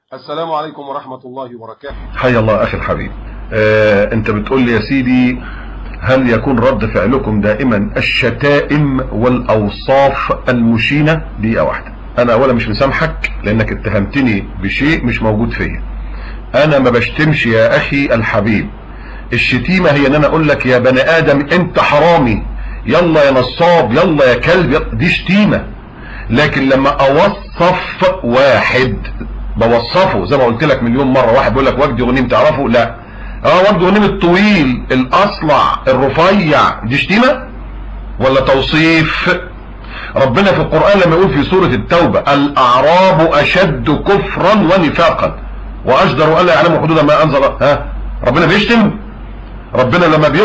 السلام عليكم ورحمة الله وبركاته. حي الله أخي الحبيب. أنت بتقول لي يا سيدي، هل يكون رد فعلكم دائما الشتائم والأوصاف المشينة؟ دقيقة واحدة، أنا أولا مش مسامحك لأنك اتهمتني بشيء مش موجود فيا. أنا ما بشتمش يا أخي الحبيب. الشتيمة هي أن أنا أقول لك يا بني آدم أنت حرامي، يلا يا نصاب، يلا يا كلب، دي شتيمة. لكن لما أوصف واحد بوصفه زي ما قلت لك مليون مرة، واحد بيقول لك وجدي غنيم تعرفه؟ لا. وجدي غنيم الطويل الأصلع الرفيع، دي شتيمة ولا توصيف؟ ربنا في القرآن لما يقول في سورة التوبة الأعراب أشد كفرا ونفاقا وأجدر ألا يعلموا حدود ما أنزل، ربنا بيشتم؟ ربنا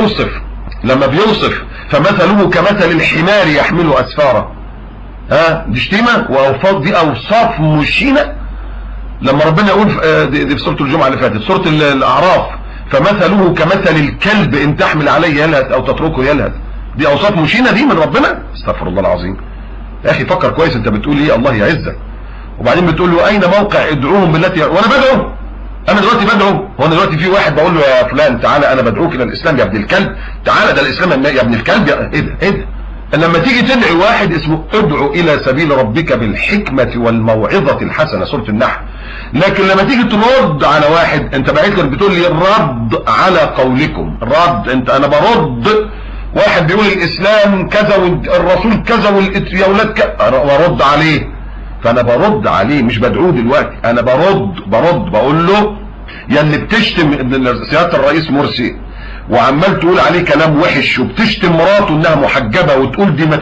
لما بيوصف فمثله كمثل الحمار يحمل أسفارا، دي شتيمة؟ وأوصاف دي أوصاف مشينة. لما ربنا يقول دي في سورة الجمعة اللي فاتت، سورة الأعراف، فمثله كمثل الكلب إن تحمل عليه يلهث أو تتركه يلهث، دي أوصاف مشينة دي من ربنا؟ استغفر الله العظيم. يا أخي فكر كويس، أنت بتقول إيه؟ الله يعزك. وبعدين بتقول له أين موقع ادعوهم بالتي، وأنا بدعو، أنا دلوقتي بدعو. هو أنا دلوقتي في واحد بقول له يا فلان تعالى أنا بدعوك إلى الإسلام يا ابن الكلب، تعالى ده الإسلام يا ابن الكلب، إيه ده؟ لما تيجي تدعي واحد اسمه ادعو الى سبيل ربك بالحكمة والموعظة الحسنة، سورة النحل. لكن لما تيجي ترد على واحد، انت بعت لك بتقول لي الرد على قولكم، رد، انا برد. واحد بيقول الاسلام كذا والرسول كذا يا ولاد كذا، وارد عليه. فانا برد عليه مش بدعوه دلوقتي، انا برد بقول له يا اللي بتشتم سيادة الرئيس مرسي وعمال تقول عليه كلام وحش وبتشتم مراته انها محجبه وتقول دي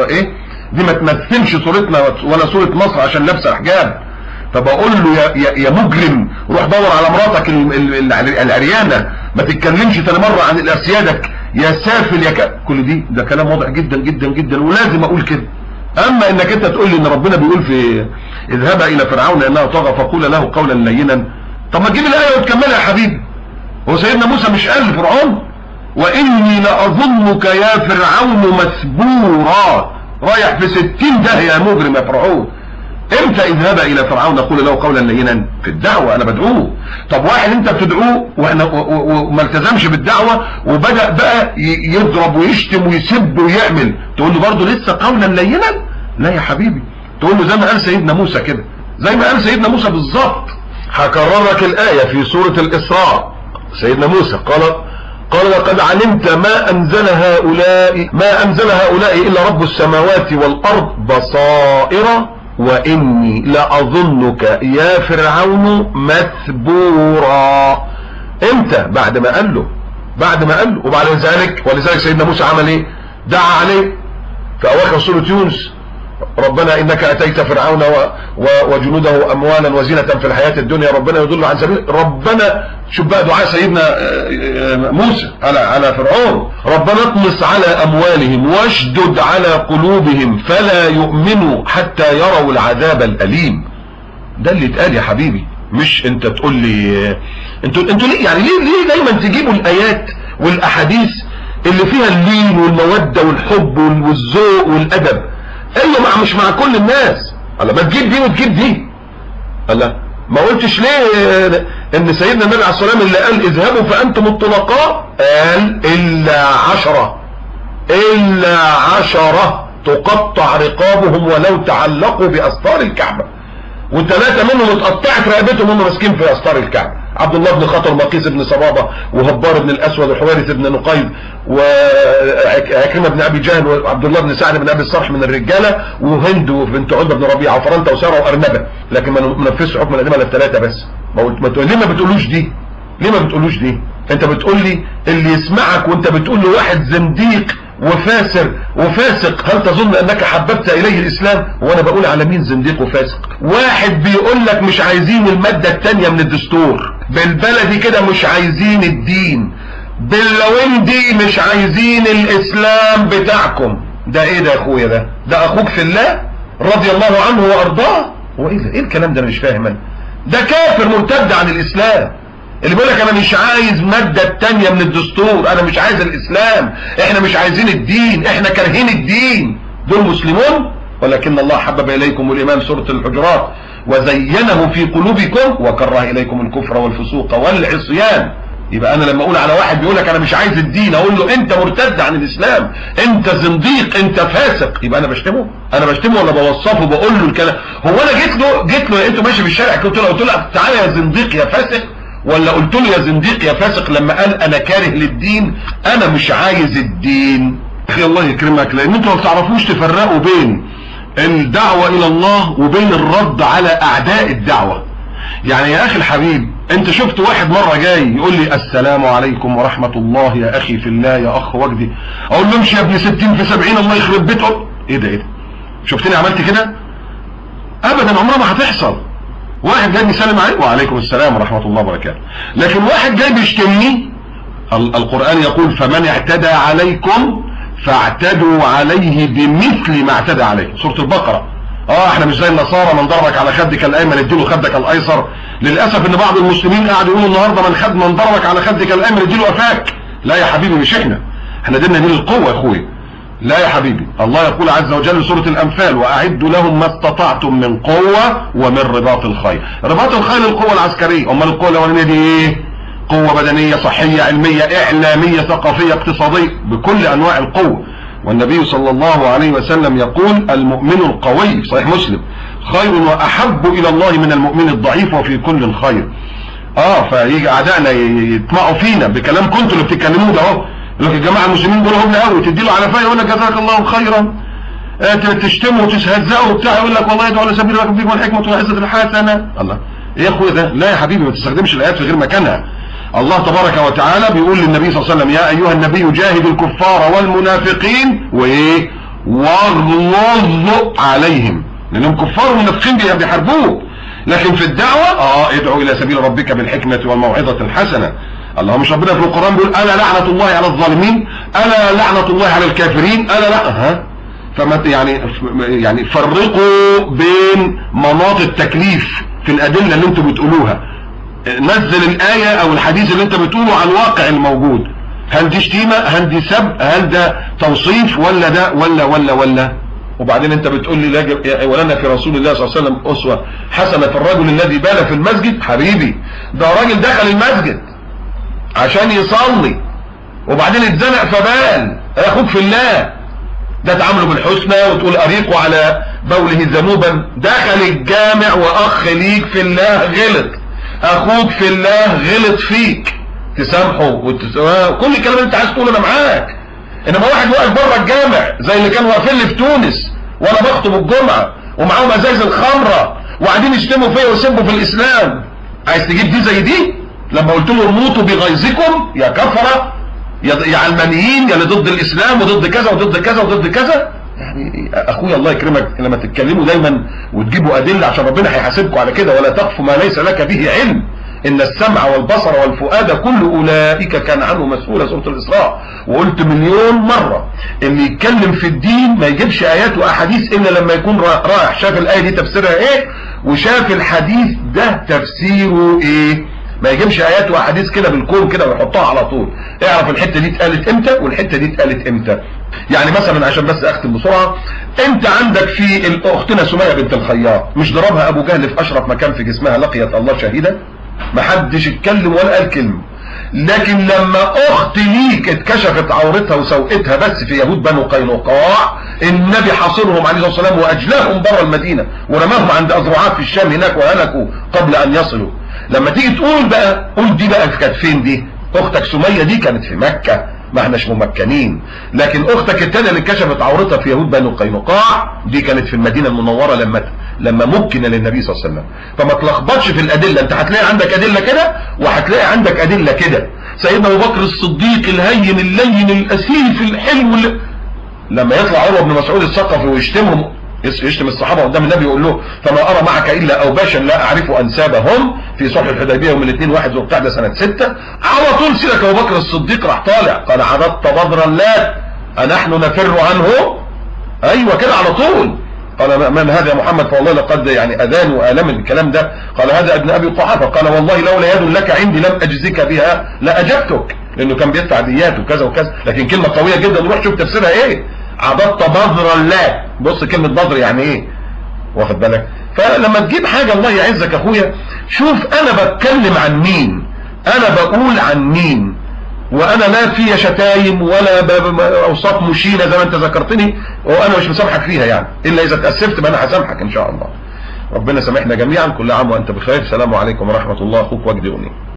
دي ما تمثلش صورتنا ولا صوره مصر عشان لابسه حجاب. فبقول له يا مجرم، روح دور على مراتك العريانه، ما تتكلمش تاني مره عن الاسيادك يا سافل يا كل ده كلام واضح جدا جدا جدا ولازم اقول كده. اما انك انت تقول لي ان ربنا بيقول في اذهبا الى فرعون انه طغى فقول له قولا لينا، طب ما تجيب الايه وتكملها يا حبيبي. هو سيدنا موسى مش قال لفرعون واني لاظنك يا فرعون مثبورا؟ رايح في 60 داهيه يا مجرم يا فرعون. امتى اذهب الى فرعون قول له قولا لينا؟ في الدعوه انا بدعوه. طب واحد انت بتدعوه وما التزمش بالدعوه وبدا بقى يضرب ويشتم ويسب ويعمل، تقول له برضه لسه قولا لينا؟ لا يا حبيبي، تقول له زي ما قال سيدنا موسى كده، زي ما قال سيدنا موسى بالظبط. هكرر لك الايه في سوره الاسراء. سيدنا موسى قال لقد علمت ما انزل هؤلاء الا رب السماوات والارض بصائر واني لاظنك يا فرعون مثبورا. امتى؟ بعد ما قال له. وبعد ولذلك سيدنا موسى عمل ايه؟ دعا عليه في اواخر سوره يونس ربنا انك اتيت فرعون وجنوده اموالا وزينة في الحياة الدنيا ربنا يضل عن سبيل. ربنا شوف بقى دعاء سيدنا موسى على فرعون، ربنا اطمس على اموالهم واشدد على قلوبهم فلا يؤمنوا حتى يروا العذاب الاليم. ده اللي اتقال يا حبيبي، مش انت تقول لي انتوا ليه يعني ليه دايما تجيبوا الايات والاحاديث اللي فيها اللين والمودة والحب والذوق والادب؟ ايوه مش مع كل الناس. الله، ما تجيب دي وتجيب دي. الله، ما قلتش ليه ان سيدنا النبي عليه الصلاه والسلام اللي قال اذهبوا فانتم الطلقاء قال الا 10 تقطع رقابهم ولو تعلقوا باستار الكعبه، وثلاثه منهم اتقطعت رقبتهم وهم ماسكين في استار الكعبه. عبد الله بن خطر، مقيس بن صبابه، وهبار بن الاسود، وحوارث بن نقيب، وعكرمه بن ابي جهل، وعبد الله بن سعد بن ابي الصرح من الرجاله، وهند بنت عتبه بن ربيعه، وفرنتا وساره وارنبه. لكن ما نفذش حكم الائمه الثلاثه بس. ليه ما بتقولوش دي؟ انت بتقول لي اللي يسمعك وانت بتقول له واحد زنديق وفاسق هل تظن انك حببت اليه الاسلام؟ وانا بقول على مين زنديق وفاسق؟ واحد بيقول لك مش عايزين المادة الثانية من الدستور، بالبلدي كده مش عايزين الدين، باللويندي مش عايزين الاسلام بتاعكم. ده ايه ده يا اخويا؟ ده اخوك في الله رضي الله عنه وارضاه؟ هو ايه الكلام ده؟ انا مش فاهم. ده كافر مرتد عن الاسلام اللي بيقول لك انا مش عايز مادة التانية من الدستور، انا مش عايز الاسلام، احنا مش عايزين الدين، احنا كارهين الدين. دول مسلمون؟ ولكن الله حبب اليكم الايمان، سورة الحجرات، وزينه في قلوبكم وكره اليكم الكفر والفسوق والعصيان. يبقى انا لما اقول على واحد بيقول لك انا مش عايز الدين، اقول له انت مرتد عن الاسلام، انت زنديق، انت فاسق، يبقى انا بشتمه؟ انا بشتمه ولا بوصفه بقول له الكلام؟ هو انا جيت له انت ماشي في الشارع قلت له تعالى يا زنديق يا فاسق، ولا قلت له يا زنديق يا فاسق لما قال انا كاره للدين، انا مش عايز الدين؟ اخي الله يكرمك، لان انتوا ما بتعرفوش تفرقوا بين الدعوة الى الله وبين الرد على اعداء الدعوة. يعني يا اخي الحبيب، انت شفت واحد مرة جاي يقول لي السلام عليكم ورحمة الله يا اخي في الله يا اخ وجدي، اقول له امشي يا ابن 60 في 70 الله يخرب بيته. ايه ده؟ شفتني عملت كده؟ ابدا، عمرها ما هتحصل. واحد جاي بيسلم عليك وعليكم السلام ورحمة الله وبركاته، لكن واحد جاي بيشتمني، القرآن يقول فمن اعتدى عليكم فاعتدوا عليه بمثل ما اعتدى عليكم، سورة البقرة. احنا مش زي النصارى من ضربك على خدك الايمن اديله خدك الايسر. للاسف ان بعض المسلمين قاعد يقولوا النهارده من ضربك على خدك الايمن اديله قفاك. لا يا حبيبي، مش احنا ديننا دين القوه يا اخويا. لا يا حبيبي، الله يقول عز وجل سورة الانفال واعدوا لهم ما استطعتم من قوه ومن رباط الخيل. رباط الخيل القوه العسكريه، امال القوه الاولانيه دي ايه؟ قوه بدنيه صحيه علميه اعلاميه ثقافيه اقتصاديه، بكل انواع القوه. والنبي صلى الله عليه وسلم يقول المؤمن القوي في صحيح مسلم خير واحب الى الله من المؤمن الضعيف وفي كل خير. فيجي اعدائنا يطمعوا فينا بكلام كنتوا اللي بتتكلموه ده اهو، يقول لك الجماعه المسلمين دول هم قوي، تدي له على فاي يقول لك جزاك الله خيرا، تشتمه وتستهزئه وبتاع يقول لك والله يدعو على سبيل ربك والحكمه والعزه الحسنه. الله، ايه يا اخويا ده؟ لا يا حبيبي، ما تستخدمش الايات في غير مكانها. الله تبارك وتعالى بيقول للنبي صلى الله عليه وسلم يا ايها النبي جاهد الكفار والمنافقين وايه؟ واغلظ عليهم، لانهم كفار ومنافقين بيحاربوه. لكن في الدعوه ادعو الى سبيل ربك بالحكمه والموعظه الحسنه. الله، مش ربنا في القران بيقول الا لعنه الله على الظالمين، الا لعنه الله على الكافرين، الا لا فما يعني فرقوا بين مناط التكليف في الادله اللي انتم بتقولوها. نزل الآية او الحديث اللي انت بتقوله على الواقع الموجود. هل دي شتيمة؟ هل دي سب؟ هل ده توصيف؟ ولا ده ولا وبعدين انت بتقول لي ولنا في رسول الله صلى الله عليه وسلم اسوة حسنة في الرجل الذي بال في المسجد. حبيبي، ده راجل دخل المسجد عشان يصلي وبعدين اتزنق فبال. اخوك في الله ده تعامله بالحسنى وتقول اريق على بوله ذنوبا. دخل الجامع واخ ليك في الله غلط، اخوك في الله غلط فيك، تسامحه كل الكلام اللي انت عايز تقوله انا معاك. انما واحد واقف بره الجامع زي اللي كانوا واقفين لي في تونس وانا بخطب الجمعه ومعاهم ازايز الخمره وقاعدين يشتموا فيا ويسبوا في الاسلام، عايز تجيب دي زي دي؟ لما قلت له ارموتوا بغيظكم يا كفره يا علمانيين يا اللي ضد الاسلام وضد كذا وضد كذا وضد كذا. يعني اخويا الله يكرمك، لما تتكلموا دايما وتجيبوا ادله عشان ربنا هيحاسبكم على كده، ولا تقف ما ليس لك به علم، ان السمع والبصر والفؤاد كل اولئك كان عنه مسؤولا، سوره الاسراء. وقلت مليون مره اللي يتكلم في الدين ما يجيبش ايات واحاديث الا لما يكون رايح شاف الايه دي تفسيرها ايه وشاف الحديث ده تفسيره ايه. ما يجيبش ايات واحاديث كده بالكون كده ويحطها على طول. اعرف الحته دي اتقالت امتى والحته دي اتقالت امتى. يعني مثلا عشان بس اختم بسرعه، انت عندك في اختنا سميه بنت الخياط مش ضربها ابو جهل في اشرف مكان في جسمها لقيت الله شهيدا؟ ما حدش اتكلم ولا قال كلمه. لكن لما اخت ليك اتكشفت عورتها وسوءتها بس في يهود بنو قينقاع، النبي حاصرهم عليه الصلاه والسلام واجلاهم بره المدينه ورماهم عند ازرعات في الشام هناك وهلكوا قبل ان يصلوا. لما تيجي تقول بقى قول دي بقى كانت فين دي؟ اختك سميه دي كانت في مكه، ما احناش ممكنين. لكن اختك الثانيه اللي كشفت عورتها في يهود بنو قينقاع دي كانت في المدينه المنوره لما ممكن للنبي صلى الله عليه وسلم. فما تلخبطش في الادله، انت هتلاقي عندك ادله كده وهتلاقي عندك ادله كده. سيدنا ابو بكر الصديق الهين اللين الاسيف الحلو لما يطلع عروه بن مسعود الثقفي ويشتمهم، يشتم الصحابه قدام النبي يقول له فما ارى معك الا اوباشا لا اعرف انسابهم في صلح الحديبيه يوم الاثنين 1 ذو القعده سنه 6. على طول سيدك ابو بكر الصديق راح طالع قال عددت بدرا لا انحن نفر عنه؟ ايوه كده على طول. قال من هذا يا محمد؟ فوالله لقد يعني اذان والم الكلام ده. قال هذا ابن ابي قحافه. قال والله لولا يد لك عندي لم اجزك بها لاجبتك، لانه كان بيدفع ديات وكذا وكذا. لكن كلمه قويه جدا، روح شوف تفسيرها ايه. عبدت بذرا لا. بص كلمه بذر يعني ايه، واخد بالك؟ فلما تجيب حاجة الله يعزك يا اخويا، شوف انا بتكلم عن مين، انا بقول عن مين، وانا لا في شتايم ولا اوصاف مشينة زي ما انت ذكرتني، وانا مش مسامحك فيها يعني، الا اذا تأسفت بقى انا هسامحك ان شاء الله. ربنا سامحنا جميعا، كل عام وانت بخير. السلام عليكم ورحمة الله. اخوك وجدي أوني.